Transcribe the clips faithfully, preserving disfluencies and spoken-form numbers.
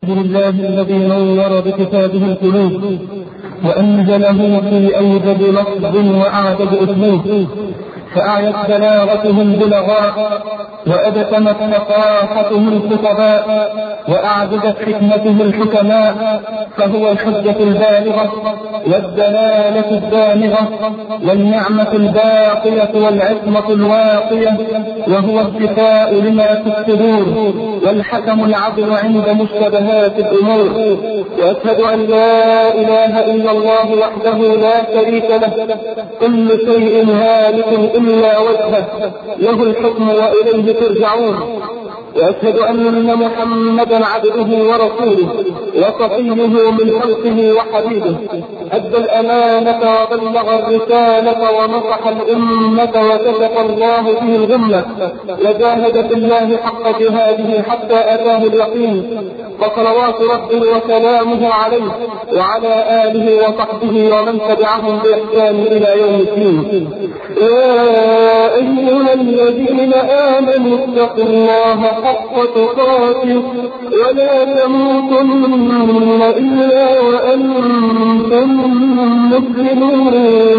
الحمد لله الذي نور بكتابه القلوب وأنزله في أوجب لفظ وأعجب أسلوب، فأعيت بلاغتهم بلغاء وأدكمت ثقافتهم الخطباء وأعجزت حكمته الحكماء، فهو الحجة البالغة والدلالة الدامغة والنعمة الباقية والعصمة الواقية، وهو الشفاء لما في الصدور والحكم العدل عند مشتبهات الأمور. وأشهد أن لا إله إلا الله وحده لا شريك له، كل شيء هالك إلا وجهه، له الحكم وإليه ترجعون. وأشهد أن محمدا عبده ورسوله وصفيه من خلقه وحبيبه، أدى الأمانة وبلغ الرسالة ونصح الأمة وكشف الله به الغمة، وجاهد في الله حق جهاده حتى أتاه اليقين، فصلوات ربه وسلامه عليه وعلى آله وصحبه ومن تبعهم بإحسان إلى يوم الدين. يا أيها الذين آمنوا اتقوا الله حق تقاته ولا تموتن إلا وأنتم مسلمون.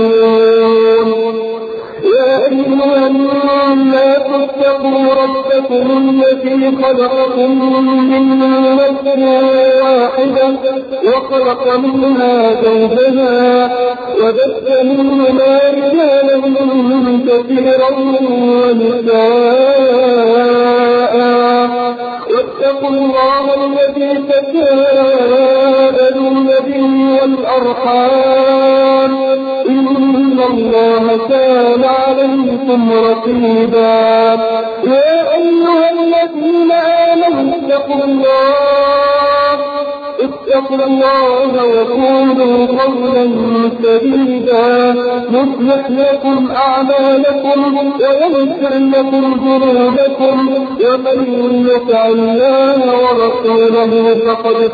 يا أيها الناس اتقوا ربكم الذي خلقكم من نفس واحدة وخلق منها زوجها وبث منهما رجالا كثيرا ونساء، واتقوا الله الذي تساءلون به والأرحام إن الله كان عليكم رقيبا. يا أيها الذين آمنوا اتقوا الله اتقوا الله وقولوا قولا سديدا يصلح لكم أعمالكم ويغفر لكم ذنوبكم، ومن يطع الله ورسوله فقد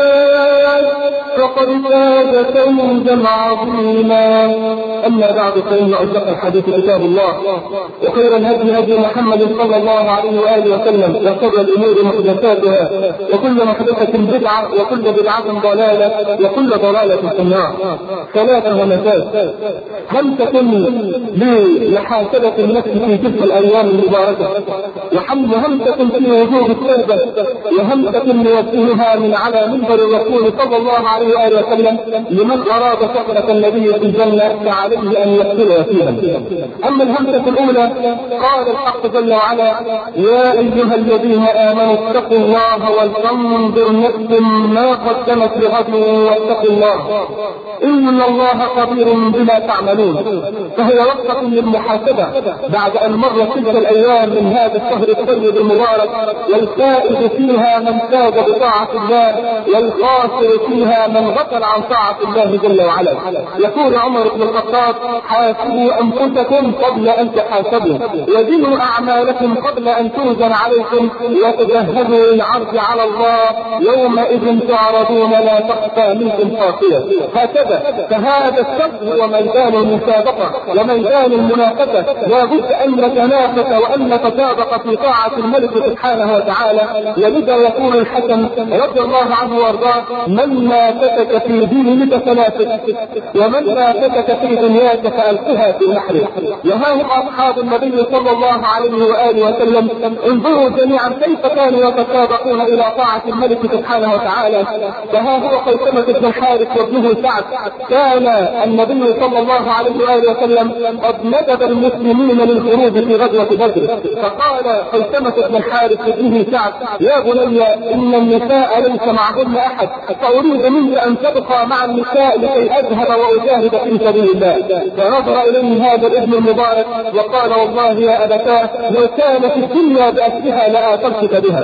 فاز فقد فاز فوزا عظيما. أما بعد، فإن أصدق الحديث كتاب الله، وخير الهدي هدي محمد صلى الله عليه وآله وسلم، وشر الأمور محدثاتها، وكل محدثة بدعة، وكل بدعة ضلالة، وكل ضلالة في النار. ثلاثة ونفاس: لم تكن لي محاسبة النفس في تلك الأيام المباركة، وهمسة في وجوه التوبة، وهمسة نوجهها من على منبر الرسول صلى الله عليه وآله وسلم لمن أراد صحبة النبي في الجنة فعليه أن يقتل فيها. أما الهمسة الأولى، قال الحق جل وعلا: يا أيها الذين آمنوا اتقوا الله ولتنظر نفس ما قدمت لغد واتقوا الله إن الله خبير بما تعملون. فهي وقفة للمحاسبة بعد أن مرت تلك الأيام من هذا الشهر الطيب المبارك، والفائز فيها من فاز بطاعة الله، والخاسر فيها من غفل عن طاعة الله جل وعلا. يقول عمر بن الخطاب: حاسبوا أنفسكم قبل أن تحاسبوا، وزنوا أعمالكم قبل أن توزن عليكم، وتجهزوا للعرض على الله يومئذ تعرضون لا تخفى منكم خافية. هكذا فهذا الشهر هو ميدان المسابقة وميدان المنافسة، لابد أن نتنافس وأن نتسابق في طاعة الملك سبحانه وتعالى. ولذا يقول الحسن رضي الله عنه وارضاه: من نافسك في دينك فنافس، ومن نافسك في دنياك فألقها في نحره. وها هم أصحاب النبي صلى الله عليه وآله وسلم، انظروا جميعا كيف كانوا يتسابقون إلى طاعة الملك سبحانه وتعالى. فها هو قيثمة بن الحارث وابنه سعد، كان النبي صلى الله عليه وآله وسلم قد ندب المسلمين للخروج في غزوة بدر، فقال قيثمة بن الحارث وابنه سعد: يا بني إن النساء ليس معهن أحد، فأريد منك أن تبقى مع النساء لكي أذهب وأجاهد في سبيل الله. فنظر إليه هذا الابن المبارك وقال: والله يا أبتاه لو كانت الدنيا بأسرها لآثرتك بها،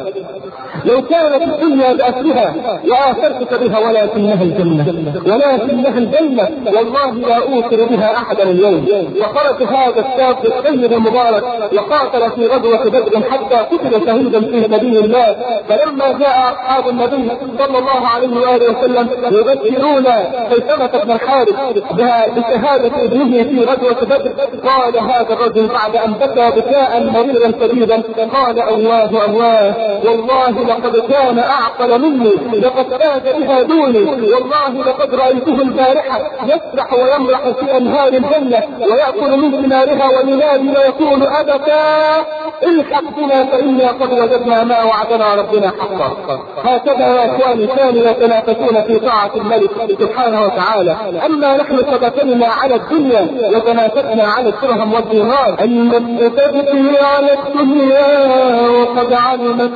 لو كانت الدنيا بأسرها لآثرتك بها، ولكنها الجنة، ولكنها الجنة، والله لا أوثر بها أحدا اليوم. وخرج هذا الشاب الطيب المبارك وقاتل في غزوة بدر حتى قتل شهيدا في سبيل الله. فلما جاء أصحاب النبي صلى الله الله عليه وآله وسلم يذكرون خيثمة بن الحارث بشهادة ابنه في غزوة بدر. قال هذا الرجل بعد أن بكى بكاء مريرا شديدا قال الله الله والله لقد كان أعقل مني، لقد فاز بها دوني، والله لقد رأيته البارحة يسرح ويمرح في أنهار الجنة ويأكل من ثمارها وينادي ويقول أبتا الحق بنا فإنا قد وجدنا ما وعدنا ربنا حقا. هكذا يا إخواني كانوا يتنافسون في طاعة الملك سبحانه وتعالى. أما نحن ثبتنا على الدنيا وتنافسنا على الدرهم والدينار. النفس تبكي على الدنيا وقد علمت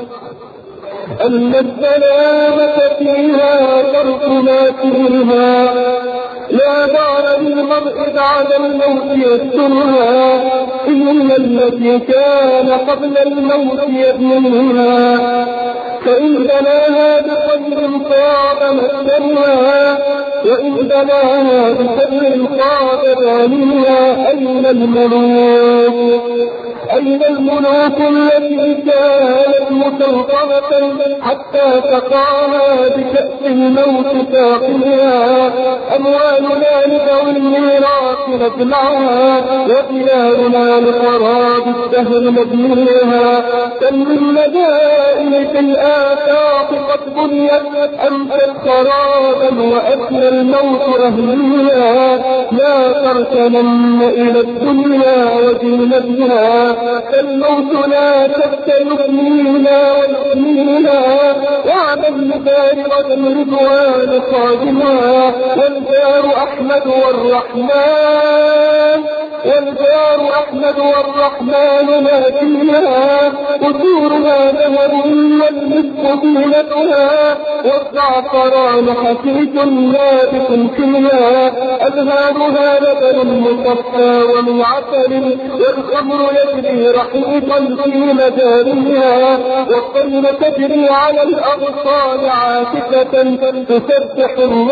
أن السلامة فيها ترك ما فيها، لا دار للمرء بعد الموت يسرها إلا التي كان قبل الموت يبنيها، فإن بناها بخير طاب مسكنها وإن بناها بشر طاب بانيها. أين الملوك أين الملوك التي كانت مسلطنة حتى تقاها بكأس الموت ساقيها؟ أموالنا لذوي الميراث نجمعها وبلادنا لخراب الدهر نبنيها. كم من مدائن في الآفاق قد بنيت أمست خرابا وأفنى الموت أهليها. لا تركنن إلى الدنيا وزينتها فالموت لا تستيقنينا ويؤمنينا. واعمل بارغة رضوان خادمها والجار أحمد والرحمن والجار أحمد والرحمن ما فيها. قصورها ذهب والمسك زينتها والزعفران حسيس نابت فيها. أزهارها لبن مصفى ومن عسل والخمر يجري رحيقا في مجاريها. والطير تجري على الأغصان عاكفة تسبح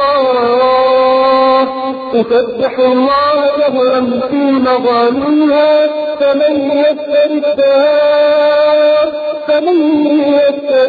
الله تسبح الله جهرا في مغانيها. فمن يسر الدار فمن يسر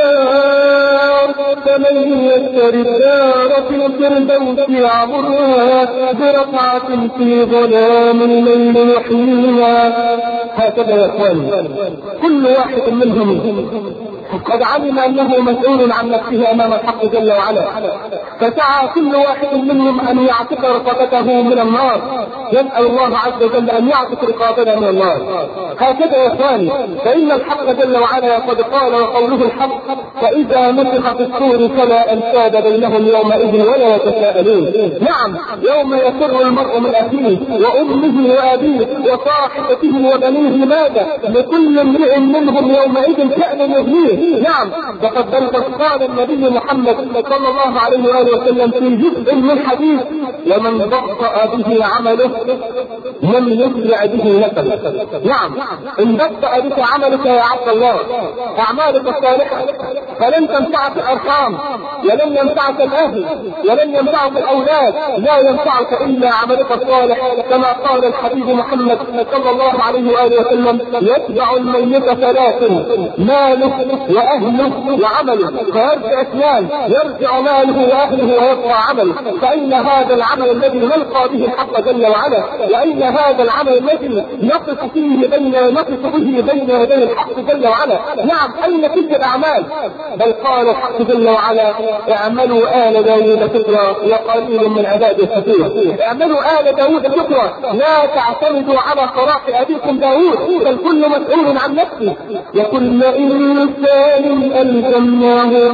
الدار فمن يسر الدار في الفردوس يعمرها بركعة في ظلام الليل يحييها. هكذا يا اخواني كل واحد منهم قد علم انه مسؤول عن نفسه امام الحق جل وعلا، فسعى كل واحد منهم ان يعتق رقبته من النار. يسأل الله عز وجل ان يعتق رقابنا من النار. هكذا يا اخواني فان الحق جل وعلا قد قال وقوله الحق فاذا نفخ في الصور فلا انساب بينهم يومئذ ولا يتساءلون. نعم يوم يفر المرء من اخيه وامه وابيه وصاحبته وبنيه ماذا لكل امرئ منهم يومئذ كأن يغنيه. نعم فقد قال النبي محمد صلى الله عليه وآله وسلم في جزء من حديث ومن بطأ به عمله لم يسرع به نسبه. نعم ان بطأ بك عملك يا عبد الله اعمالك الصالحة فلن تنفعك الارحام ولن ينفعك الاهل ولن ينفعك الاولاد، لا ينفعك الا عملك الصالح. كما قال الحبيب محمد صلى الله عليه وآله وسلم يتبع الميت ثلاث ماله واهله وعمله فيرجع اثنان يرجع ماله واهله ويبقى عمله. فاين هذا العمل الذي نلقى به الحق جل وعلا واين هذا العمل الذي نقف فيه بين نقف به بين يدي الحق جل وعلا؟ نعم اين تلك الاعمال؟ بل قال الحق جل وعلا اعملوا آل داود شكرا وقليل من عبادي الشكور. اعملوا آل داود شكرا لا تعتمدوا على صلاح ابيكم داود بل كل مسؤول عن نفسه. وكل انسان الزمناه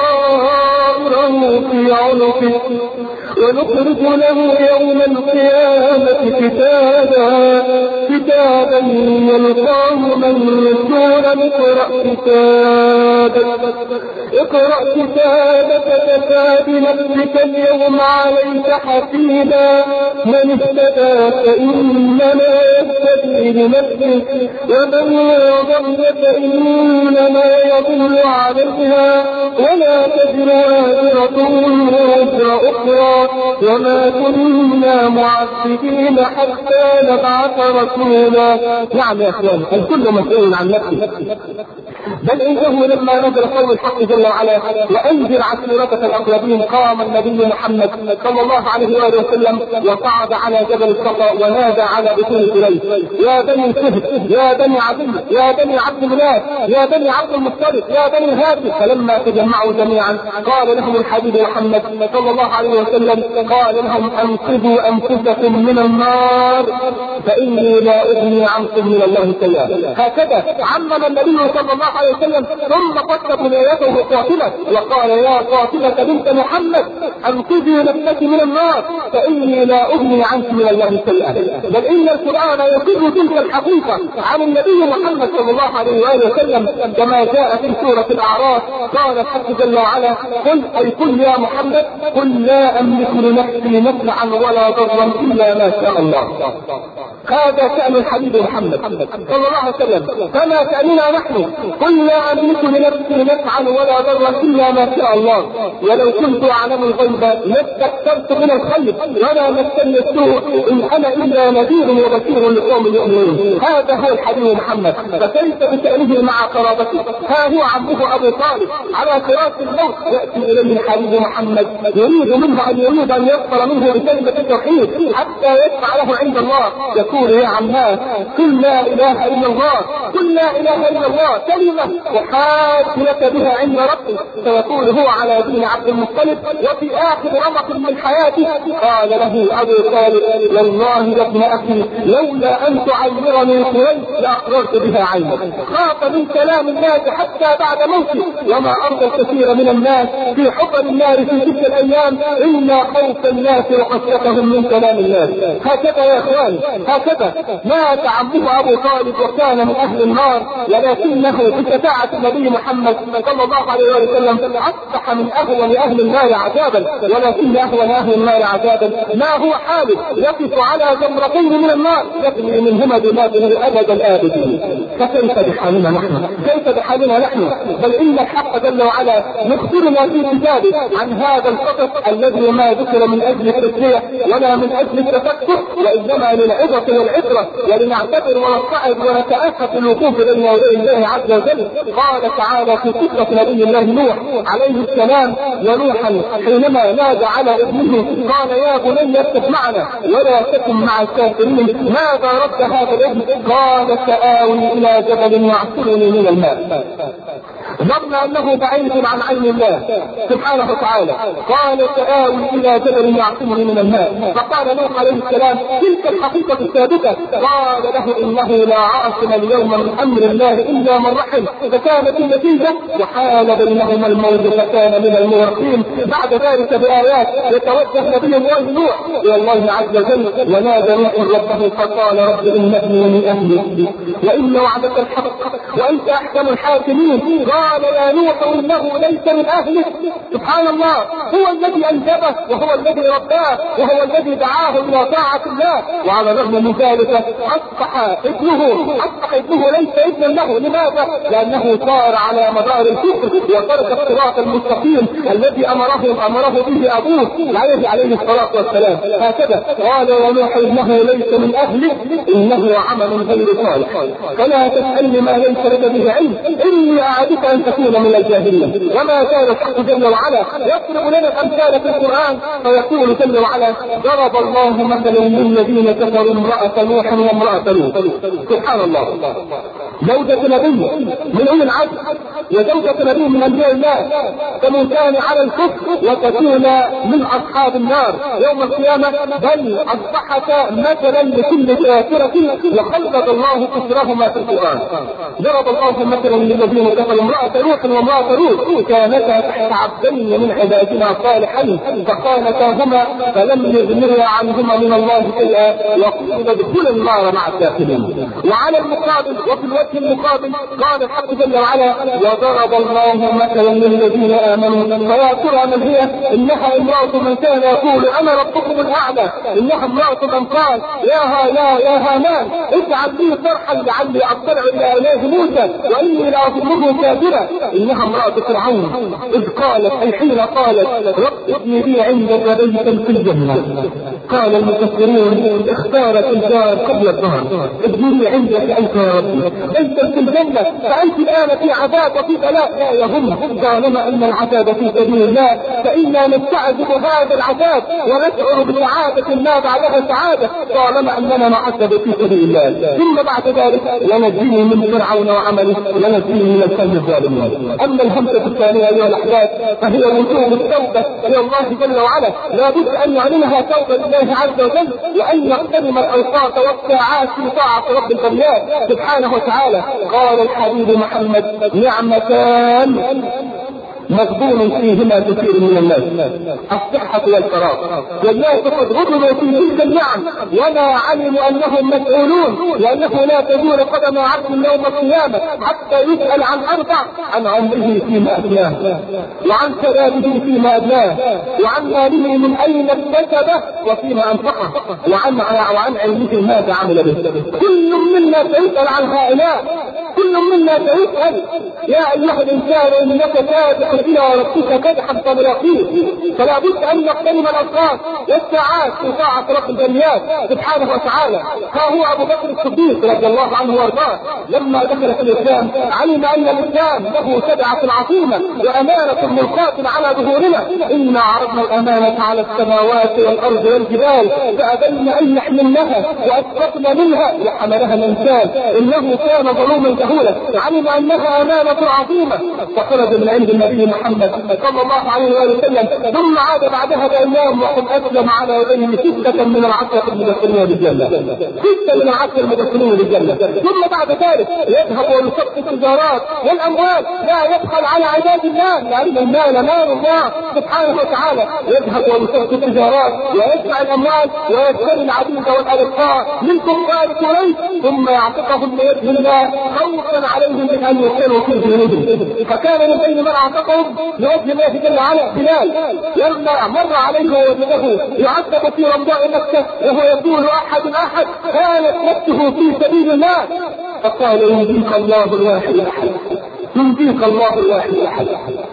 طائره في عنقه ونخرج له يوم القيامة كتابا كتابا يلقاه منشورا اقرأ كتابك اقرأ كتابك كفى بنفسك اليوم عليك حسيبا. من اهتدى فإنما يهتدي لنفسه ومن يضل فإنما يضل عليها ولا تزر وازرة وزر أخرى وما كنا معذبين حتى نبعث رسولا. نعم يا اخوان، الكل مسؤول عن نفسه، بل انه لما نزل قول الحق جل وعلا وانذر عشيرتك الاقربين قام النبي محمد صلى الله عليه واله وسلم وصعد على جبل الصفا ونادى على بطون اليه يا بني فهد يا بني عدي يا بني عبد مناف يا بني عبد المطلب يا بني هاشم. فلما تجمعوا جميعا قال لهم الحبيب محمد صلى الله عليه وسلم قال لهم انقذوا انفسكم من النار فاني لا اغني عنكم من الله شيئا. هكذا عمم النبي صلى الله عليه وسلم ثم قد بنيته قاتله وقال يا قاتله بنت محمد انقذي نفسك من النار فاني لا اغني عنك من الله شيئا. بل ان القران يقر تلك الحقيقه عن النبي محمد صلى الله عليه واله وسلم كما جاء في سوره الاعراف. قال الحق جل وعلا قل اي قل يا محمد قل لا املك لنفسي نفعا ولا ضرا الا ما شاء الله. هذا شأن الحبيب محمد صلى الله عليه وسلم، كما شأننا نحن قل لا أملك لنفسي نفعا ولا ضرا إلا ما شاء الله ولو كنت أعلم الغيب لاستكثرت من الخير ولا مسني السوء إن أنا إلا نذير وبشير لقوم يؤمنون. هذا هو الحبيب محمد. فكيف بشأنه مع قرابته؟ ها هو عمه أبو طالب على فراش الموت يأتي إليه الحبيب محمد يريد منه أن يريد أن يغفر منه بكلمة التوحيد حتى يدفع له عند الله. يقول يا عماه قل لا اله الا الله قل لا اله الا الله كلمه احاج لك بها عند ربك. فيقول هو على دين عبد المطلب. وفي اخر رمق من حياته قال له ابو طالب والله يا ابن اخي لولا ان تعيرني قريش لاقررت بها عينك. خاف من كلام الناس حتى بعد موته وما ارضى الكثير من الناس في حفر النار في تلك الايام الا خوف الناس وخشيتهم من كلام الناس. هكذا يا اخوان، هكذا مات عمه ابو طالب وكان من اهل النار ولكنه بشفاعة النبي محمد صلى الله عليه وسلم اصبح من اهون اهل النار عذابا. ولكن اهون اهل النار عذابا ما هو حالف يقف على جمرتين من النار يبني منهما دماغه ابد الابدين. فكيف بحالنا نحن؟ كيف بحالنا نحن؟ بل ان الحق جل وعلا يخبرنا في كتابه عن هذا القصص الذي ما ذكر من اجل التسليه ولا من اجل التفكر وانما للعظه والعبره ولنعتبر ونتعظ ونتاخذ الوقوف بين يدي الله عز وجل. قال تعالى في قصه نبي الله نوح عليه السلام ونوحا حينما نادى على ابنه قال يا بني اركب معنا ولا تكن مع الكافرين. ماذا رد هذا الابن؟ قال سآوي الى جبل يعصرني من الماء. ظن انه بعيد عن عين الله سبحانه وتعالى. قال سآوي الى جبل يعصمني من الماء. فقال نوح عليه السلام تلك الحقيقة الثابتة. قال له انه لا عاصم اليوم من امر الله الا من رحم. فكانت النتيجة وحال بينهما الموج فكان من المغرقين. بعد ذلك بآيات يتوجه نبي الله نوح الى الله عز وجل ونادى نوح ربه فقال رب ان ابني من اهلي وان وعدك الحق وانت احكم الحاكمين. قال يا نوح انه ليس من اهلك. سبحان الله، هو الذي انجبه وهو الذي رباه وهو الذي دعاه الى طاعه الله. وعلى الرغم من ذلك اصبح ابنه اصبح ابنه ليس ابنا له. لماذا؟ لانه صار على مدار الكفر وترك الصراط المستقيم الذي امره امره به ابوه عليه عليه الصلاه والسلام. هكذا قال يا نوح انه ليس من اهلك انه عمل غير صالح فلا تسالني ما ليس لك به علم اني اعدك ان تكون من الجاهلين. وما كان الحق جل وعلا يضرب لنا الامثال في القران فيقول جل وعلا ضرب الله مثلا للذين كفروا امراه نوح وامراه لوط. سبحان الله، زوجة نبي من اولي العزم وزوجة نبي من انبياء الله تموتان على الكفر وتكون من اصحاب النار يوم القيامه. بل اصبحتا مثلا لكل كافرة وخلد الله كفرهما في القران. ضرب الله مثلا للذين كفروا امرأة نوح وامرأة لوط كانتا تحت عبدين من عبادنا صالحين فخانتاهما فلم يغنيا عنهما من الله شيئا وقيل ادخلا النار مع الداخلين. وعلى المقابل وفي الوجه في المقابل قال الحق جل وعلا وضرب الله مثلا للذين آمنوا فيا ترى من هي؟ إنها امرأة من كان يقول أنا ربكم الأعلى، إنها امرأة من قال يا ها يا يا هامان اجعل لي صرحا لعلي أطلع إلى إله موسى وإني لأظنه كاذبا، إنها امرأة فرعون إذ قالت أي حين قالت رب ابني لي عندك بيتا في الجنة. قال المفسرون اختارت الدار قبل الدار، ابني لي عندك أنت يا ربي بيتا في الجنة، فأنت الآن في عذاب وفي بلاء لا يهم، طالما أن العذاب في سبيل الله فإنا نستعذب هذا العذاب ونشعر بسعادة ما بعدها سعادة طالما أننا نعذب في سبيل الله. ثم بعد ذلك ونجيه من فرعون وعمله ونجيه من القوم الظالمين. أما الهمزة الثانية أيها الأحباب فهي وجوب التوبة إلى الله جل وعلا، لا بد أن نعلنها توبة لله عز وجل وأن نغتنم الأوقات والساعات في طاعة رب البريات سبحانه وتعالى. قال الحبيب محمد نعمتان مغبون فيهما كثير من الناس الصحة والفراغ، والناس قد غبنوا في تلك النعم وما علموا أنهم مسؤولون، لأنه لا تزول قدم عبد يوم القيامة حتى يسأل عن أربع: عن عمره فيما أبلاه، وعن شبابه فيما أبلاه، وعن ماله من أين اكتسبه وفيما أنفقه، وعن وعن علمه ماذا عمل به. كل منا سيسأل عن هؤلاء، كل منا سيسأل يا أيها الإنسان إنك كادح إلى ربك كدحا فملاقيه، فلا بد أن نغتنم الأوقات والساعات في طاعة رب البريات سبحانه وتعالى. ها هو أبو بكر الصديق رضي الله عنه وارضاه لما دخل في الإسلام علم أن الإسلام له سبعة عظيمة وأمانة ملقاة على ظهورنا: إنا عرضنا الأمانة على السماوات والأرض والجبال فأبين أن يحملنها وأسقطن منها وحملها الإنسان إنه كان ظلوما جهولا. علم أنها أمانة عظيمة فخرج من عند النبي محمد صلى الله عليه وسلم، ثم عاد بعدها بأيام وقد أسلم على يديه ستة من العشرة المدخلين بالجنة، ستة من العشرة المدخلين بالجنة. ثم بعد ذلك يذهب ويصدق التجارات والأموال، لا يبخل على عباد الله لأن المال مال الله سبحانه وتعالى. يذهب ويصدق التجارات ويدفع الأموال ويشتري العبيد والأرقاء من كفار قريش ثم يعتقهم بيد الله خوفا عليهم من أن يكونوا في جنودهم. فكان من بين من اعتقهم لوجه الله جل وعلا بلال، لما مر عليه ووجده يعذب في رمضاء مكة وهو يقول احد احد كانت نفسه في سبيل الله، فقال ينجيك الله الواحد الاحد، ينجيك الله الواحد الاحد.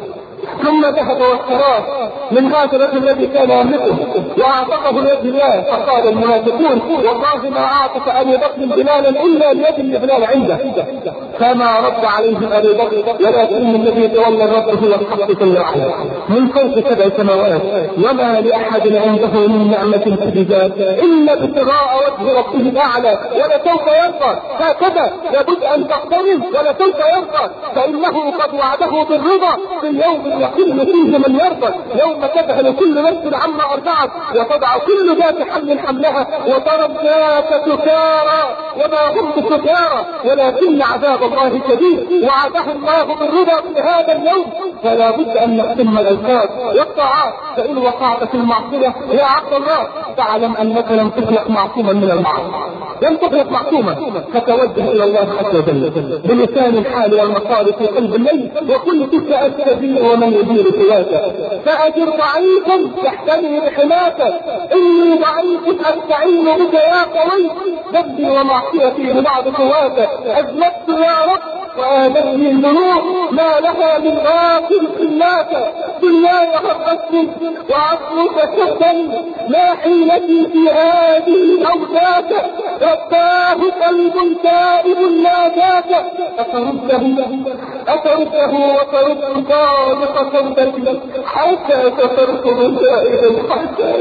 ثم ذهب واشتراه من هذا الرجل الذي كان يملكه واعتقه ليد الله، فقال المنافقون والله ما اعتق ابي بكر بلالا الا ليد بلال عنده، فما رد عليهم ابي بكر ولكن الذي تولى الرب هو الحق جل وعلا من فوق سبع سماوات، وما لاحد عنده من نعمه تجزى الا ابتغاء وجه ربه الاعلى ولسوف يرضى. هكذا لابد ان تقترب ولسوف يرضى، فانه قد وعده بالرضا في اليوم يقل فيه من يرضى، يوم تذهل كل نفس عما ارضعت وتضع كل ذات حمل حملها وترى الناس سكارى وما هم سكارى ولكن عذاب الله شديد، وعده الله بالرضا في هذا اليوم. فلا بد ان نقسم الاوقات والطاعات، فان وقعت في المعصيه يا عبد الله تعلم انك لم تخلق معصوما من المعاصي، لم تخلق معصوما، فتوجه الى الله عز وجل بلسان الحال والمقال في قلب الليل وقل تلك السبيل ومن يدير سياسه، فاجر ضعيفا تحتمي بحماته، اني ضعيف استعين بك يا قوي، ذنبي ومعصيتي لبعض قواته، اذنبت يا رب وآمنني الذنوب ما لها من باطل خلاك، دنياي غرتني وعصرك شدني، ما حيلتي في هذه الاوساط، رباه قلب تائب ناداك، اترده اترده وترد خالق صوتك حتى تتركه سائلا حتى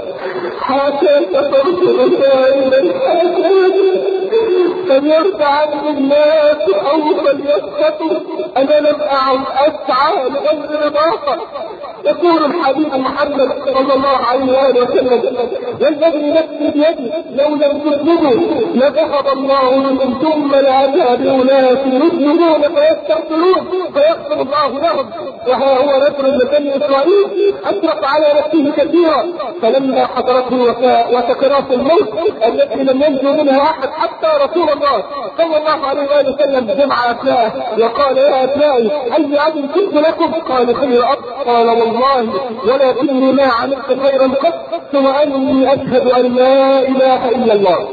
حتى تتركه سائلا حتى فليرضى عنه الناس او فليسكتوا، انا لم اعد اسعى لغير رضاك. يقول الحبيب محمد صلى الله عليه وآله وسلم والذي نفسي بيده لو لم تذنبوا لذهب الله منهم ثم لأتى بأناس يذنبون فيستغفرون فيغفر الله لهم. وها هو رجل من بني إسرائيل أشرف على نفسه كثيرا، فلما حضرته وسكرات الموت التي لم ينجو منها احد حتى رسول الله صلى الله عليه واله وسلم جمع ابنائه وقال يا ابنائي اي عدل كنت لكم؟ قالوا خير اب. قال والله ولكني ما عملت خيرا قط ثم اني اشهد ان لا اله الا الله.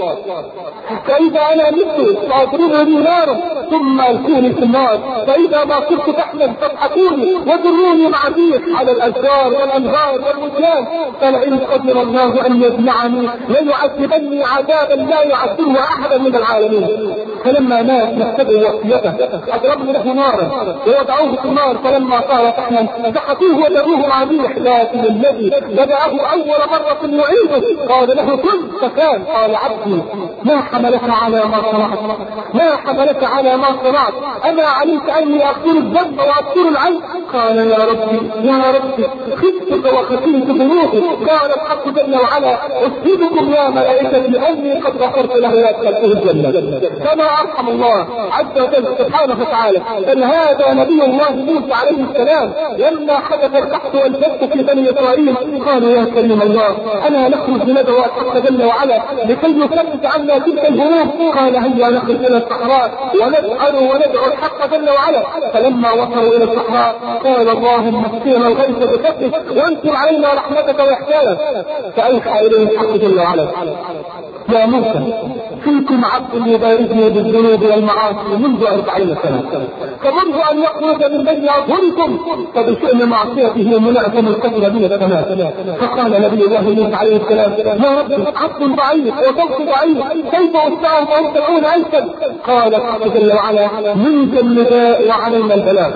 فاذا انا مت فاضربني نارا ثم الكوني في النار، فاذا ما صرت تحمل فاضحكوني وذروني مع الريح على الاشجار والانهار والوديان، فلئن قدر الله ان يجمعني ليعذبني عذابا لا يعذبه احدا من العالمين. فلما مات نفذوا وصيته اضربوا له نارا ووضعوه في النار، فلما صار فحما سحقوه وذروه مع الريح، لكن الذي بدأه اول مرة يعيده قال له كن فكان. قال عبدي ما حملك على ما صنعت؟ ما حملك على ما صنعت؟ اما علمت اني اغفر الذنب واغفر العيب؟ قال يا ربي يا ربي خفتك وخشيت ذنوبي. قال الحق جل وعلا اشهدكم يا ملائكتي اني قد غفرت له وادخلته الجنه. كما ارحم الله عز وجل سبحانه وتعالى ان هذا نبي الله موسى عليه السلام لما حدث القحط والجد في بني اسرائيل قالوا يا كريم الله انا نخرج ندعو الحق جل وعلا لكي يثبت عنا تلك الهموم. قال هيا نخرج الى الصحراء ونسأل وندعو الحق جل وعلا. فلما وصلوا الى الصحراء قال اللهم اسقنا الغيث بفضلك وانزل علينا رحمتك واحسانك. فأوحى اليه الحق جل وعلا يا موسى فيكم عبد يبارزني بالذنوب والمعاصي منذ أربعين سنة، فمنذ أن يخرج من بين أظهركم فبشأن معصيته منعكم القتل من السماء. فقال نبي الله موسى عليه السلام يا رب عبد ضعيف وصوت ضعيف كيف أستعان وهم سبعون ألفا؟ قال الحق جل وعلا منك النداء وعلينا البلاغ.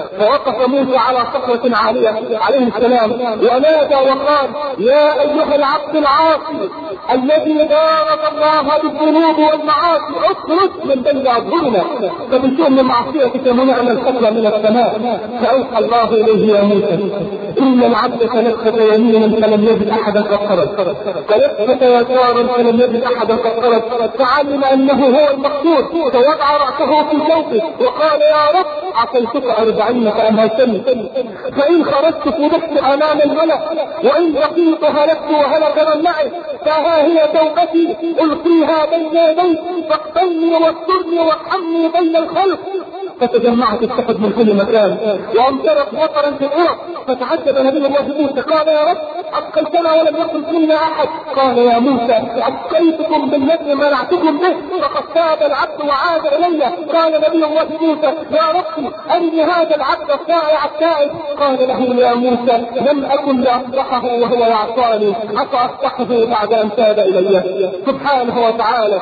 فوقف موسى على صخرة عالية عليه السلام ونادى وقال يا أيها العبد العاصي الذي بارك الله بالذنوب والمعاصي اخرج من بين أظهرنا فبشأن معصيتك منعنا القتل من السماء. فأوحى الله إليه يا موسى إن العبد تنفذ يمينا فلم يجد أحدا قد خرج، تنفذ يسارا فلم يجد أحدا قد خرج، فعلم أنه هو المقصود فوضع رأسه في جوفه وقال يا رب عصيتك أربعين فأمهلتني، فإن خرجت فضحت أمام الملأ وإن بقيت هلكت وهلك من معي، فها هي توبتي ألقيها بين يديك فاقتلني واسترني وارحمني بين الخلق. فتجمعت السحب من كل مكان وامطرت مطرا في الارض. فتعجب نبي الله موسى قال يا رب أبقيتنا ولم يخرج منا احد. قال يا موسى ابقيتكم بالذي منعتكم به فقد تاب العبد وعاد الي. قال نبي الله موسى يا رب ارني هذا العبد الطائع التائب. قال له يا موسى لم اكن لاصلحه وهو يعصاني حتى اصلحه بعد ان تاب الي سبحانه وتعالى.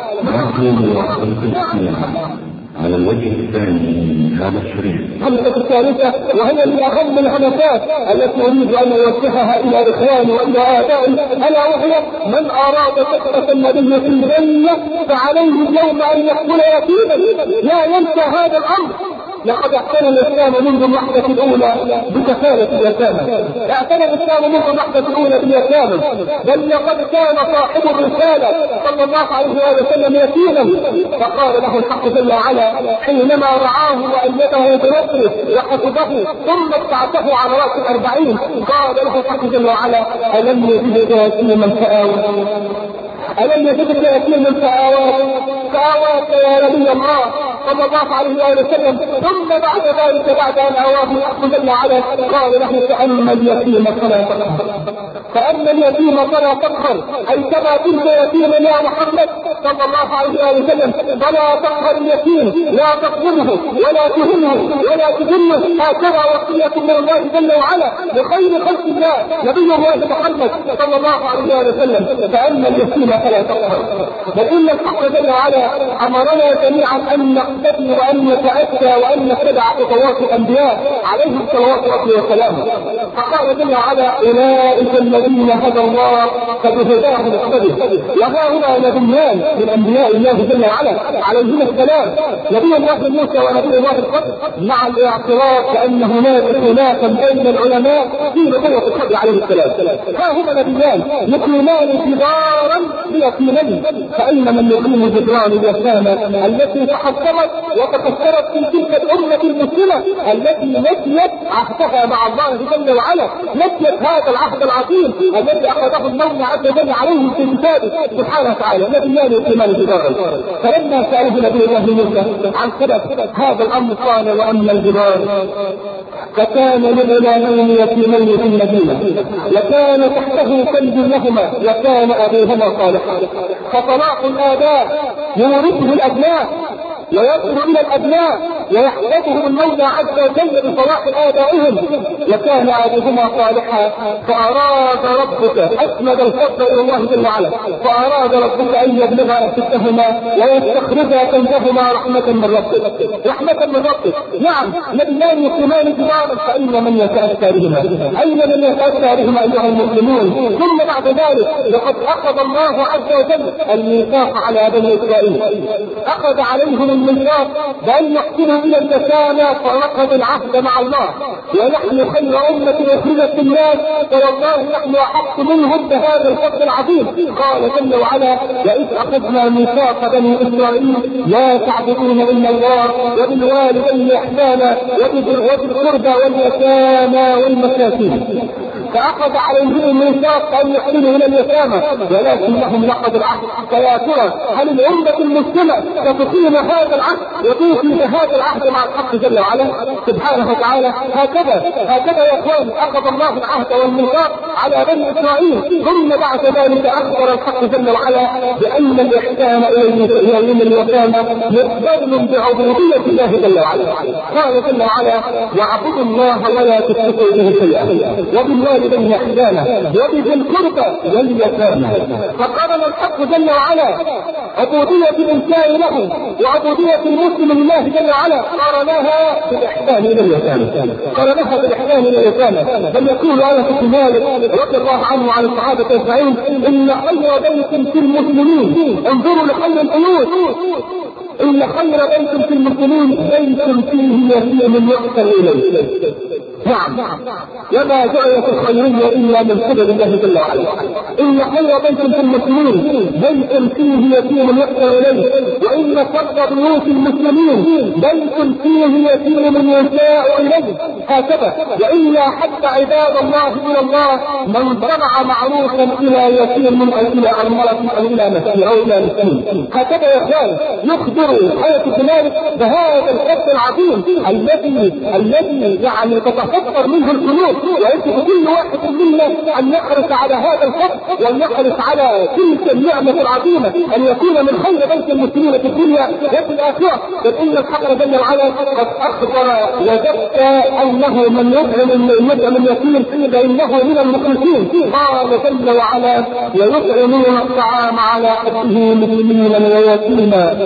على الوجه الثاني هذا الشريف الهمسة الثالثة وهي من أهم الهمسات التي أريد أن أوجهها إلى إخواني وإلى آبائي ألا وهي من أراد سكرة النبي في الجنة فعليه اليوم أن يقتل يتيما. لا ينسى هذا الأمر. لقد اعتنى الإسلام منذ اللحظة الأولى بكفالة اليتامى، اعتنى الإسلام منذ اللحظة الأولى باليتامى، بل لقد كان صاحب الرسالة صلى الله عليه وسلم يتيما فقال له الحق جل وعلا حينما رعاه وأيده بنصره وحفظه ثم ابتعثه على رأس الأربعين قال له الحق جل وعلا ألم يجدك يتيما فآوى ألم يجدك يتيما فآوى فآواك يا نبي الله صلى الله عليه وسلم. ثم بعد ذلك بعد أن آواه الحق جل وعلا قال له فأما اليتيم فلا تقهر فأما اليتيم فلا تقهر أي كما كنت يتيما يا محمد صلى الله عليه وسلم فلا تقهر اليتيم لا تظلمه ولا تهنه ولا تذله. هكذا وصية من الله جل وعلا لخير خلق الله نبي الله محمد صلى الله عليه وسلم. فأما اليتيم فلا تقهر. بل إن الحق جل وعلا أمرنا جميعا أن نقتدي وأن نتأتى وأن نتبع خطوات الأنبياء عليهم صلوات ربي وسلامه. فقال جل وعلا أولئك الذين هدى الله فبهداه مقتدي. وها هنا نبيان من أنبياء الله جل وعلا عليهما السلام نبي الله موسى ونبي الله الخضر مع الاعتراف بأن هناك خلافا بين العلماء في نبوة الخضر عليه السلام. ها هما نبيان يقيمان جدارا بيتيمين فأين من يقيم جدران اليتامى التي تحطم تغيرت وتكسرت في تلك الأمة المسلمة التي نسيت عهدها مع الله جل وعلا، نسيت هذا العهد العظيم الذي أخذه المولى عز وجل عليهم في كتابه سبحانه وتعالى. نبيان الإيمان جبارا، فلما سأله نبي الله موسى عن سبب هذا الأمر قال وأما الجبال فكان لغلامين يتيمين في المدينة وكان تحته كنز لهما وكان أبوهما صالحا، فصلاح الآباء يورثه الأبناء ويصل إلى الأبناء ويحفظهم المولى عز وجل بصلاح آبائهم، وكان أبوهما صالحا فأراد ربك أسند الفضل إلى الله جل وعلا، فأراد ربك أن يبلغا أشدهما ويستخرجا كنزهما رحمة من ربك، رحمة من ربك. نعم نبيان يسلمان جبارا، فأين من يتأتى بهما؟ أين من يتأتى بهما أيها المسلمون؟ ثم بعد ذلك لقد أخذ الله عز وجل الميثاق على بني إسرائيل، أخذ عليهم الميثاق بأن يحكموا إلى الزكاة فرقد العهد مع الله، ونحن خير أمة أخرجت للناس فوالله نحن أحق منهم بهذا الفضل العظيم. قال جل وعلا وإذ أخذنا ميثاق بني إسرائيل لا تعبدون إلا الله وبالوالدين إحسانا وبذي القربى واليتامى والمساكين، فأخذ عليهم الميثاق أن يحسنوا إلى اليتامى ولكن لهم نقض العهد. فيا ترى هل الأمة المسلمة ستقيم هذا العهد وتوفي بهذا العهد مع الحق جل وعلا سبحانه وتعالى؟ هكذا هكذا يا اخوان أخذ الله العهد والميثاق على بني إسرائيل، ثم بعد ذلك أخبر الحق جل وعلا بأن الإحسان إلى اليتامى مقترن بعبودية الله جل وعلا. قال جل وعلا واعبدوا الله ولا تشركوا به شيئا وبالوالدين إحسانا وبذي القربى واليتامى. فقرن الحق جل وعلا عبودية الإنسان له وعبودية المسلم لله جل وعلا، قرنها بالإحسان إلى اليتامى، قرنها بالإحسان إلى اليتامى. بل يقول أنس بن مالك رضي الله عنه وعن الصحابة أجمعين إن خير بيت في المسلمين، انظروا لخير البيوت، إن خير بيت في المسلمين بيت فيه يتيم يحسن إليه. نعم وما جاءت الخيرية إلا من قبل الله جل وعلا. إن خير بيت في المسلمين بيت فيه يتيم يحسن إليه، وإن شر بيوت المسلمين بيت فيه يتيم يساء إليه. هكذا وإلا حتى عباد الله من الله من صنع معروفا إلى يتيم أو إلى أرملة أو إلى مسكين أو إلى مسكين. هكذا يا إخوان يخبر حياة الجمال بهذا الحب العظيم الذي الذي يعني تتفطر منه القلوب، ويجب كل واحد منا أن يحرص على هذا الحب وأن يحرص على تلك النعمة العظيمة أن يكون من خير بيت المسلمين في الدنيا وفي الآخرة. فإن الحق جل وعلا قد أخبر وذكر أنه من يطعم يطعم اليتيم فإنه من المخلصين. قال جل وعلا ويطعمون الطعام على حبه مسكينا ويتيما،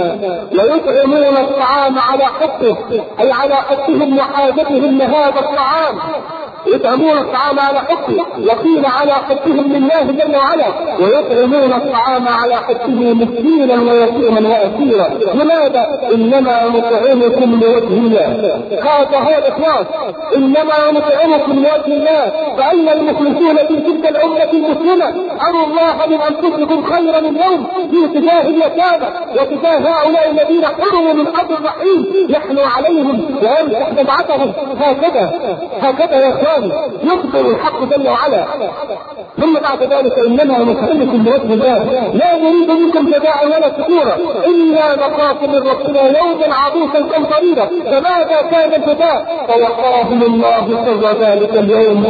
ويطعمون الطعام على حبه أي على حبهم وحاجتهم لهذا الطعام، يطعمون الطعام على حبه، وقيل على حبهم لله جل وعلا، ويطعمون الطعام على حبه مسكينا ويتيما واسيرا. لماذا؟ انما نطعمكم لوجه الله. هذا هو الاخلاص، انما نطعمكم لوجه الله. فاين المخلصون في تلك الامه المسلمه؟ اروا الله من انفسكم خيرا اليوم في تجاه اليتامى وتجاه هؤلاء الذين حرموا من حظ الرحيم يحنوا عليهم ويمسح دمعتهم. هكذا هكذا يا اخواني يخبر الحق جل وعلا. ثم بعد ذلك انما نطعمكم لوجه الله لا نريد منكم جزاء ولا شكورا انا نخاف من ربنا يوما عبوسا قمطريرا. فماذا كان الجزاء؟ فوقاهم الله شر ذلك اليوم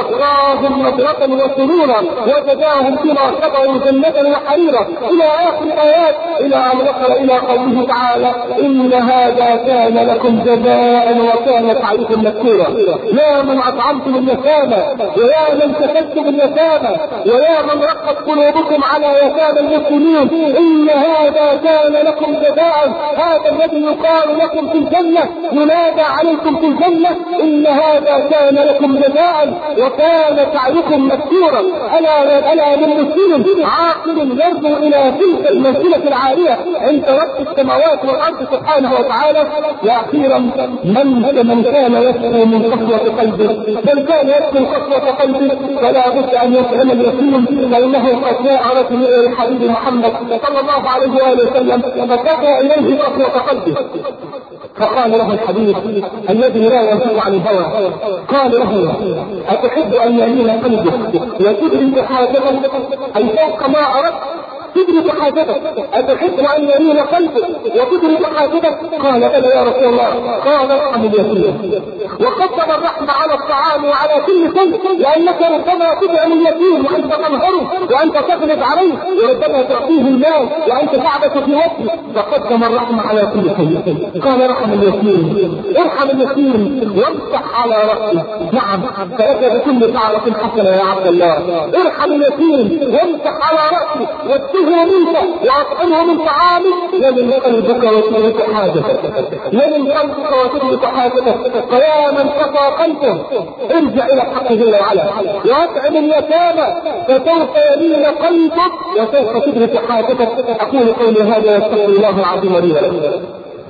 ولقاهم نضرة وسرورا وجزاهم بما صبروا جنة وحريرا الى اخر الايات، الى ان وصل الى قوله تعالى ان هذا كان لكم جزاء وكان سعيكم مشكورا. يا من اطعمتم اليتامى ويا من كسبتم اليتامى ويا من رقت قلوبكم على يتامى المسلمين ان هذا كان لكم جزاء. هذا الذي يقال لكم في الجنة ينادى عليكم في الجنة ان هذا كان لكم جزاء وكان سعيكم مشكورا. الا الا من مسلم عاقل يرجو الى تلك المنزلة العالية عند رب السماوات والارض سبحانه وتعالى. واخيرا من من كان يسعى من قسوة قلبه من كان يدخل خطوة قلبه فلا بد أن يفهم اليقين، فإنه قد جاء رجل إلى الحبيب محمد صلى الله عليه وآله وسلم فكفى إليه خطوة قلبه، فقال له الحبيب الذي لا ينطق عن الهوى، قال له أتحب أن يمين قلبك وتدرك حاجتك أي فوق ما أردت تدرك حاجتك؟ أتحب أن يمين قلبك وتدرك حاجتك؟ قال بلى يا رسول الله. قال ارحم اليتيم، وقدم الرحمة على الطعام وعلى كل شيء، لأنك ربما تدعم اليتيم وأنت تنهره وأنت تغلب عليه، وربما تعطيه المال وأنت تعبث في وجهه، فقدم الرحمة على كل شيء. قال ارحم اليتيم، ارحم اليتيم وامسح على رأسه. نعم، فلك بكل تعرف حسنة يا عبد الله. ارحم اليتيم وامسح على رأسه واتهه منك واطعمه من طعامك، يلم قلبك وتدرك حاجتك، يلم قلبك وتدرك حاجتك. فيا من قطع قلبه ارجع الى الحق جل وعلا واطعم اليتامى فسوف يلين قلبك وسوف تدرك حاجتك. اقول قولي هذا واستغفر الله العظيم لي ولكم.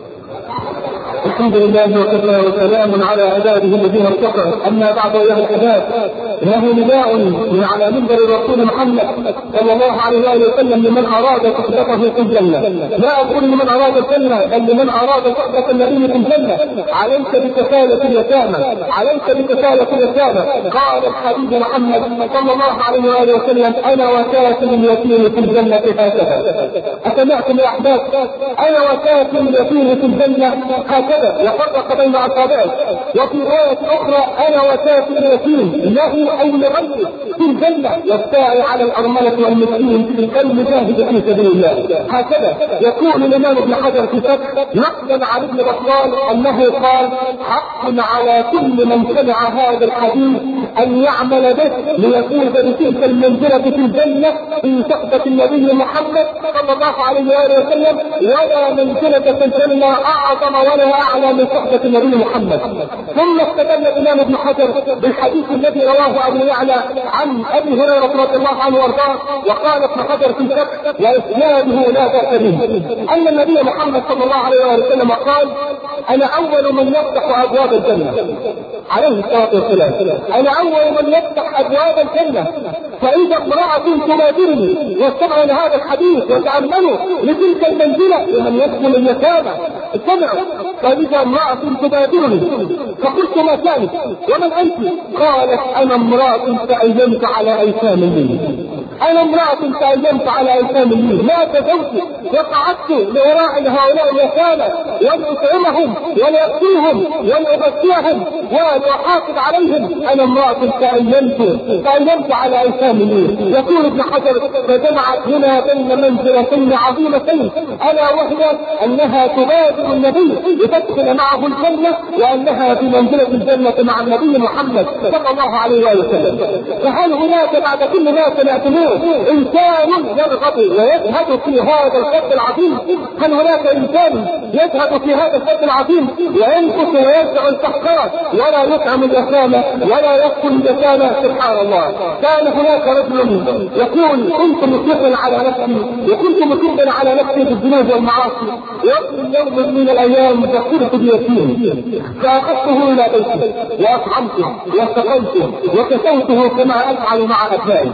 الحمد لله وكفى وسلام على عباده الذين ارتقوا. اما بعد ايها الاحباب، انه نداء من على منبر الرسول محمد صلى الله عليه واله وسلم لمن اراد صحبته في الجنه. لا اقول لمن اراد الجنه بل لمن اراد صحبه النبي في الجنه. عليك بكفاله اليتامى، عليك بكفاله اليتامى. قال الحبيب محمد صلى الله عليه واله وسلم انا وكافل اليتيم في الجنه هكذا. اسمعتم يا احباب؟ انا وكافل اليتيم في الجنه هكذا، وفرق بين اصابعه. وفي روايه اخرى انا وكافل اليتيم له او لغيره في الجنه، والساعي على الارمله والمسكين كالمجاهد في سبيل الله. هكذا يقول الامام ابن حجر في فتح نقلا عن ابن بطال انه قال حق على كل من سمع هذا الحديث ان يعمل به ليفوز بتلك المنزله في الجنه في صحبه النبي محمد صلى الله عليه واله وسلم. ولا منزله في الجنه اعظم ولا اعلى من صحبه النبي محمد. ثم استدل الامام ابن حجر بالحديث الذي رواه ابو يعلى عن ابي هريره رضي الله عنه وارضاه، وقال ابن حجر في الفتح واسناده لا باس به ان النبي محمد صلى الله عليه وسلم قال انا اول من يفتح ابواب الجنه عليه الصلاه والسلام، انا اول من يفتح ابواب الجنه. فاذا امراه تنادرني واستمعوا هذا الحديث وتاملوا لتلك المنزله لمن يدخل اليتامى استمعوا. فاذا امراه تنادرني فقلت ما كانت ومن انت؟ قالت انا امراه تأيمت على ايتام لي، انا امرأة تأيمت على ايتام لي، ما تزوجت وقعدت لوراء هؤلاء اليتامى ولأطعمهم ولأكلهم ولأغذيهم ولأحافظ عليهم. انا امرأة تأيمت تأيمت على ايتام لي. يقول ابن حجر فجمعت هنا بين منزلتين عظيمتين، الا وهي انها تبادر النبي لتدخل معه الجنة، وانها في منزلة الجنة مع النبي محمد صلى الله عليه وسلم. فهل هناك بعد كل ما سمعتموه انسان يرغب ويزهد في هذا الفضل العظيم؟ هل هناك انسان يزهد في هذا الفضل العظيم وينقص ويرجع الفقراء ولا يطعم اليتامى ولا يقتل اليتامى؟ سبحان الله. كان هناك رجل يقول كنت مصرا على نفسي وكنت مصرا على نفسي بالذنوب والمعاصي، وفي يوم من الايام ذكرت بيتيم فاخذته الى بيتي واطعمته وسقيته وكسوته كما افعل مع ابنائي.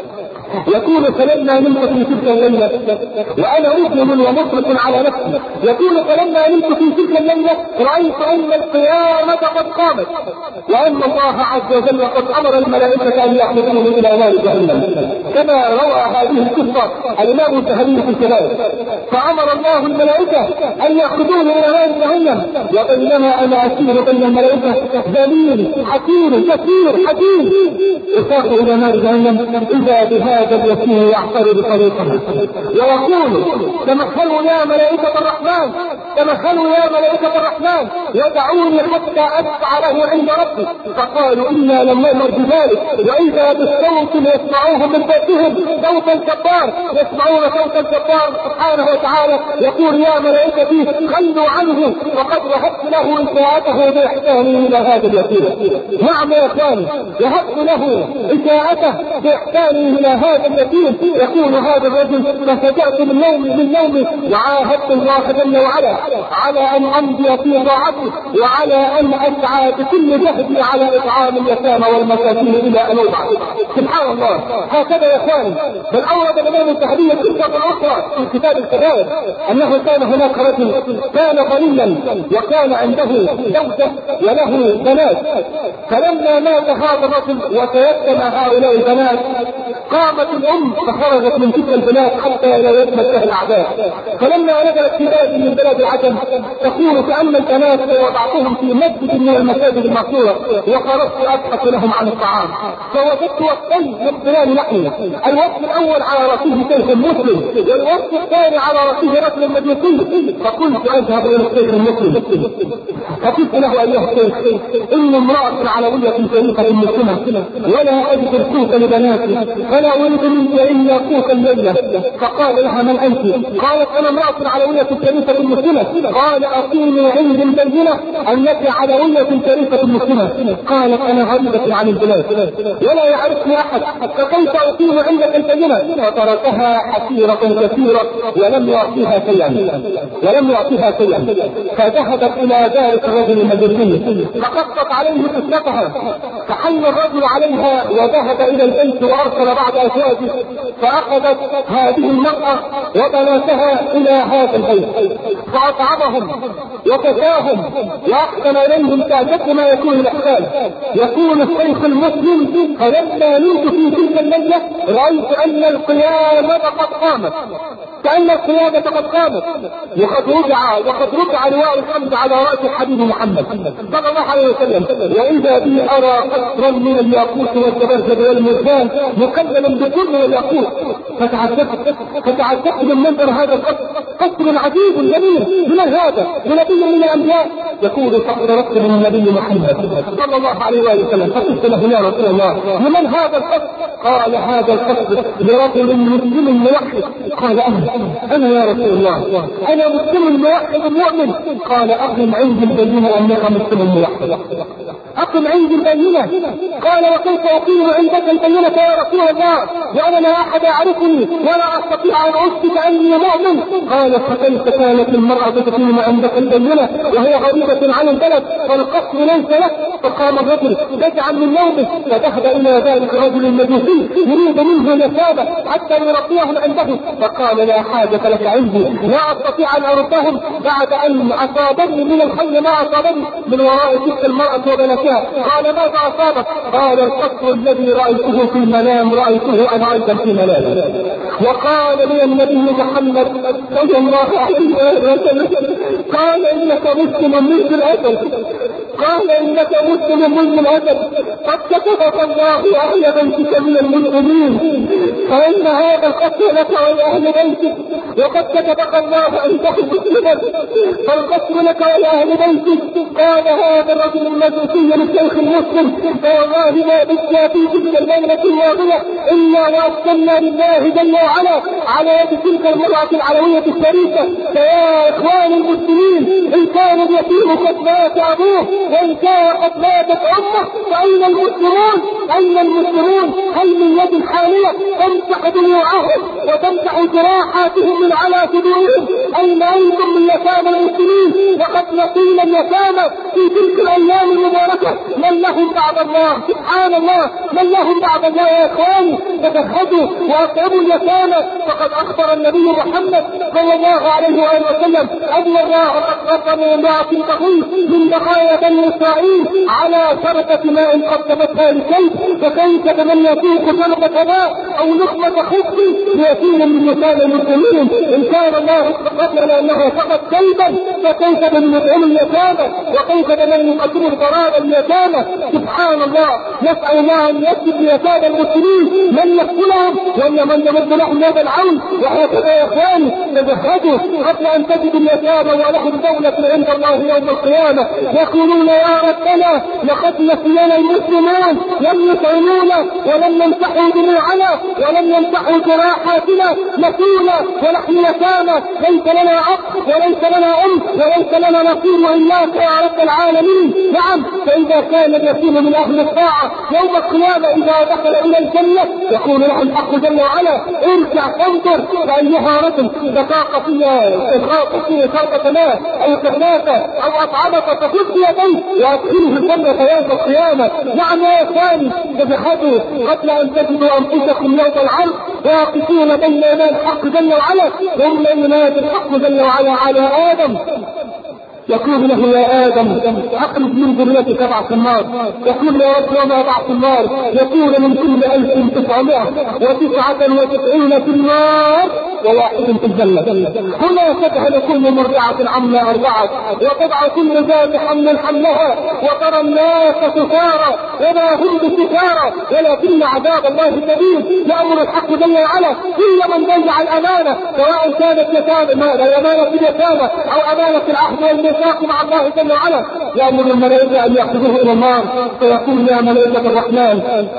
يقول فلما نمت في تلك الليلة وأنا مظلم ومشرق على نفسي، يقول فلما نمت في تلك الليلة رأيت أن القيامة قد قامت وأن الله عز وجل قد أمر الملائكة أن يأخذوني إلى نار جهنم، كما روى هذه القصة الإمام الذهبي في الكبائر. فأمر الله الملائكة أن يأخذوني إلى نار جهنم، وبينما أنا أسير بين الملائكة ذليل حكيم كثير حكيم يساق إلى نار جهنم، إذا بهذا هذا اليتيم يعترض بطريقه ويقول تمثلوا يا ملائكة الرحمن، تمثلوا يا ملائكة الرحمن ودعوني حتى أدفع له عند ربي. فقالوا إنا لم نؤمر بذلك، وإذا بالصوت يسمعوه من بيتهم صوت الجبار، يسمعون صوت الجبار سبحانه وتعالى يقول يا ملائكتي خلوا عنه وقد وهبت له إساءته بإحسانه إلى هذا اليتيم. نعم يا إخواني، وهبت له إساءته بإحسانه إلى هذا اليتيم. يقول هذا الرجل: ففجأت من نومي من نومي وعاهدت الله جل وعلا على أن أمضي في طاعته وعلى أن أسعى بكل جهدي على إطعام اليتامى والمساكين إلى أن أوضع. سبحان الله. هكذا يا إخواني. بل أورد الإمام الذهبي قصة أخرى في كتاب الكبائر أنه كان هناك رجل كان غنيا وكان عنده زوجة وله بنات، فلما مات هذا الرجل وتيتم هؤلاء البنات قامت الأم فخرجت من تلك البنات حتى لا يتمسها الأعداء. فلما نزلت في بلد من بلاد العجم تقول: كأن البنات وضعتهم في مسجد من المساجد المغفورة وخرجت أبحث لهم عن الطعام، فوجدت وصفين يقتلان لحمي، الوصف الأول على رأسه شيخ مسلم والوصف الثاني على رأسه رجل مجوسي. فقلت: أذهب إلى الشيخ المسلم فقلت له: أيها الشيخ، إن امرأة علوية شريفة مسلمة ولا أجد القوت لبناتي فلا أريد منك إلا قوت الليلة. فقال لها: من أنت؟ قالت: أنا امرأة علوية شريفة مسلمة. قال: أقيمي عندي البينة أنك علوية شريفة مسلمة. قالت: أنا غريبة عن البلاد ولا يعرفني أحد، فكيف أقيم عندك البينة؟ فتركها حسيرة كثيرة ولم يعطيها شيئا ولم يعطيها شيئا فذهبت إلى ذلك الرجل المجوسي فقصت عليه قصتها، فحن الرجل عليها وذهب إلى البيت وأرسل بعض أزواجه فأخذت هذه المرأة وبناتها إلى هذا البيت فأطعمهم وكساهم وأحسن إليهم كأجل ما يكون الإحسان. يكون الشيخ المسلم: فلما نمت في تلك الليلة رأيت أن القيامة قد قامت، كأن القيامة قد قامت وقد رجع وقد رجع لواء الحمد على رأس الحبيب محمد صلى الله عليه وسلم، وإذا بي أرى قصرا من الياقوت والزبرجد والمرجان مكللا بكل الياقوت. فتعجبت فتعجبت من منظر هذا القصر، قصر عجيب جميل. من هذا؟ لنبي من الأنبياء. يقول: فاقتربت من النبي محمد صلى الله عليه وسلم فقلت له: يا رسول الله، لمن هذا القصر؟ قال: هذا القصر لرجل مسلم موحد. قال: أنا أنا يا رسول الله، أنا مسلم موحد مؤمن. قال: أقم عندي البينة أنك مسلم موحد، أقم عندي البينة. قال: وكيف أقيم عندك البينة يا رسول الله وأنا لا أحد يعرفني ولا أستطيع أن أثبت أني مؤمن؟ قال: فكيف كانت المرأة تقيم عندك البينة وهي غريبة عن البلد والقصر ليس لك؟ فقام الرجل يجعل من نومه فذهب إلى ذلك الرجل المجوسي يريد منه اليتامى حتى يربيهم عنده، فقال: لا حاجة لك عندي، لا أستطيع أن أردهم بعد أن أصابني من الخير ما أصابني من وراء تلك المرأة وبناتها. قال: ماذا أصابك؟ قال: القصر الذي رأيته في المنام رأيته أنا أيضا في منامي. وقال لي النبي محمد صلى الله عليه وسلم: قال: إنك مسلم منذ الأجل، قال: إنك مسلم منذ الأجل، قد كتبك الله أهل بيتك من المسلمين، فإن هذا القصر لك ولأهل بيتك، وقد كتبك الله أن تكون مسلما، فالقصر لك ولأهل بيتك. قال هذا الرجل المجوسي للشيخ المسلم: فوالله ما بثنا في تلك الليلة الماضية إلا وأقسمنا لله جل وعلا على يد تلك المرأة العلوية الشريفة. فيا إخوان المسلمين، إن كان اليتيم قد مات أبوه وإن كان قد ماتت أمه فأين المسلمون؟ أين المسلمون؟ هل من يد حالية تمسح دموعهم وتمسح جراحاتهم من على صدورهم؟ أين أنتم من يتامى المسلمين؟ وقد نقيل اليتامى في تلك الأيام المباركة من لهم بعد الله. سبحان الله، من لهم بعد الله يا إخواني. تفهدوا وأطعموا اليتامى، فقد أخبر النبي محمد صلى الله عليه وآله وسلم أن الله قد قدم امرأة تغيث من بقايا بني إسرائيل على شربة ماء قدمتها لكيف، فكيف بمن يذوق شربة ماء أو لقمة خبز ليتيم من يتامى المسلمين؟ إن كان الله قدر لأنه فقط كيفا، فكيف بمن يطعم اليتامى وكيف بمن يقدم الضرار اليتامى؟ سبحان الله. نسأل الله أن يكتب ليتامى المسلمين من يقتلهم وأن من يمد لهم يد العون. وهكذا يا إخواني تجهزوا قبل أن تجد اليتامى ولهم دولة عند الله يوم القيامة يقولون: يا ربنا لقد نسينا المسلمون، لم يطعمونا ولم يمسحوا دموعنا ولم يمسحوا جراحاتنا نسونا ونحن يتامى، ليس لنا أب وليس لنا أم وليس لنا نصير إلاك يا رب العالمين. نعم، فإذا كان اليتيم من أهل الطاعة يوم القيامة إذا دخل إلى الجنة يقول له الحق جل وعلا ارجع فانظر فأيها رجل دقاق فيها تدقاق فيها خلقة ماء أو كفافة أو أطعمك فخذ بيديه وأدخله الجنة يوم القيامة. نعم يا إخواني، فبحثوا قبل أن تجدوا أنفسكم يوم العرض واقفين بين يدي الحق جل وعلا، ثم ينادي الحق جل وعلا على آدم يقول له يا آدم أخرج من ذريتك بعث النار. يقول يا رب وما بعث النار؟ يقول من كل ألف تسعمائة وتسعة وتسعين في النار وواحد في الجنة. هنا تجعل كل مرضعة عما أرضعت وتضع كل ذات حمل حملها وترى الناس سكارى وما هم بسكارى ولكن عذاب الله شديد. يأمر الحق جل وعلا كل من ضيع الأمانة سواء كانت يتامى أمانة اليتامى أو أمانة العهد والميثاق مع الله جل وعلا، يأمر الملائكة أن يأخذوه إلى النار فيقول يا ملائكة الرحمن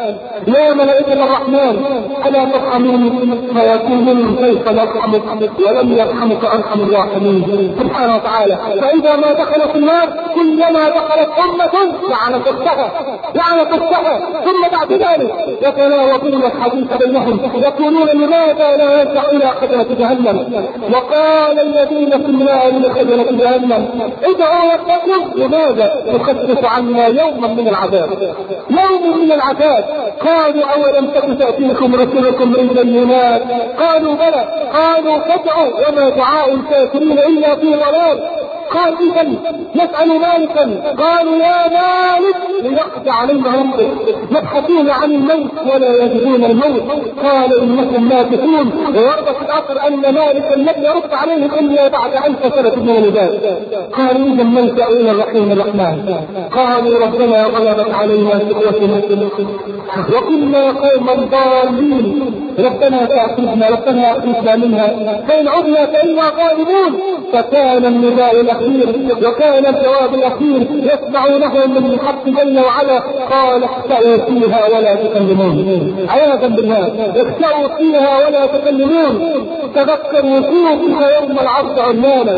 يا ملائكة الرحمن ألا ترحموني؟ فيقولون كيف نرحمك ولم يرحمك أرحم الراحمين سبحانه وتعالى. فإذا ما دخلت في النار كلما دخلت أمة لعنت أختها لعنت أختها ثم بعد ذلك يتناوبون الحديث بينهم يقولون لماذا لا يرجع إلى خزنة جهنم؟ وقال الذين في النار لخزنة جهنم ادعوا ربكم لماذا تخفف عنا يوما من العذاب يوم من العذاب. قالوا أولم تك تأتيكم رسلكم بالبينات؟ قالوا بلى. قالوا فادعوا وما دعاء الكافرين إلا في ضلال. قال إذا نسأل مالكا. قالوا يا مالك ليقضي علينا ربك يبحثون عن الموت ولا يجدون الموت. قال إنكم ماكثون. وورد في الأثر أن مالكا لم يرد عليهم إلا بعد ألف سنة من النبات. قالوا إذا نلجأ إلى الرحيم الرحمن. قالوا ربنا غلبت علينا شقوتنا وكنا قوما ضالين ربنا فأخرجنا ربنا أخرجنا منها فإن عدنا فإنا غالبون. فكان النداء الأخير وكان الجواب الأخير يسمعونه من الحق جل وعلا قال اخسأوا فيها ولا تكلمون. عياذا بالله اخسأوا فيها ولا تكلمون. تذكروا وقوفها يوم العرض عمانا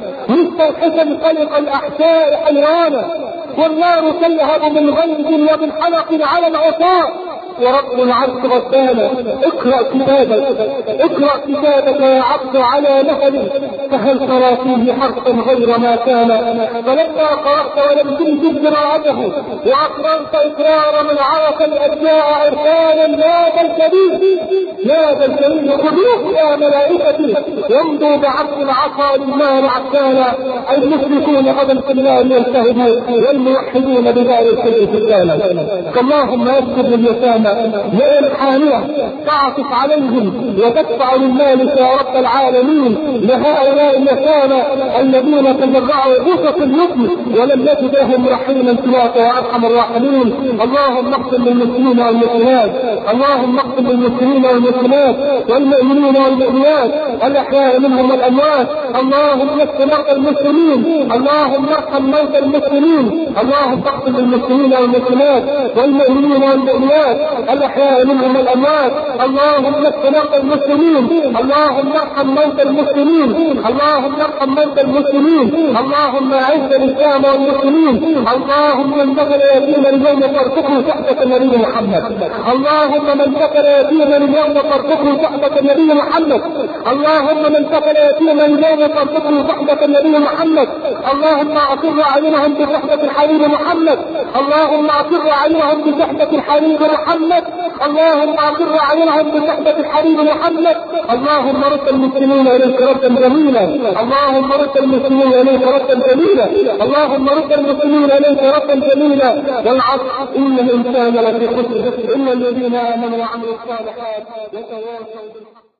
مثل الحسن قلق الأحساء حيرانا والنار تلهب من غيظ وبالحلق على العصاة ورب العرش غضبانا. اقرأ كتابك اقرأ كتابك يا عبد على نهل فهل ترى فيه حرفا غير ما كان؟ فلما قرأت ولم تنجد قراءته وأقررت إقرار من عرف الأبناء عرفانا نادى الكبير نادى الكبير خذوه يا ملائكتي يمضوا بعبد العصا للنار عسانا. المشركون غدا في النار يلتهبون والموحدون بدار الخير في الجنة. اللهم اذكر لليتامى لإلحانها تعطف عليهم وتدفع للمالك يا رب العالمين لهؤلاء اليتامى الذين تجرعوا غصص اليتم ولم يجد لهم رحيما سواك يا ارحم الراحمين. اللهم اغفر للمسلمين والمسلمات اللهم اغفر للمسلمين والمسلمات والمؤمنين والمؤمنات الاحياء منهم والاموات. اللهم اشف مرضى المسلمين اللهم ارحم موتى المسلمين اللهم اغفر للمسلمين والمسلمات والمؤمنين والمؤمنات الاحياء منهم والاموات. اللهم اشف مرضى المسلمين اللهم ارحم موتى المسلمين اللهم ارحم موتى المسلمين. اللهم اعز الاسلام والمسلمين. اللهم من دخل يتيما اليوم فارزقه تحت النبي محمد. اللهم من دخل يتيما اليوم فارزقه تحت النبي محمد. اللهم من دخل يتيما اليوم فارزقه تحت النبي محمد. اللهم اقر اعينهم برحمة الحبيب محمد. اللهم اقر اعينهم برحمة الحبيب محمد. اللهم اقر اعينهم برحمة الحبيب محمد. اللهم رد المسلمين اليك ردا جميلا. اللهم رد المسلمين اليك ردا جميلا. اللهم رد المسلمين اليك ردا جميلا. والعصر ان الانسان لفي خسر الا الذين امنوا وعملوا الصالحات وتواصوا بالحق.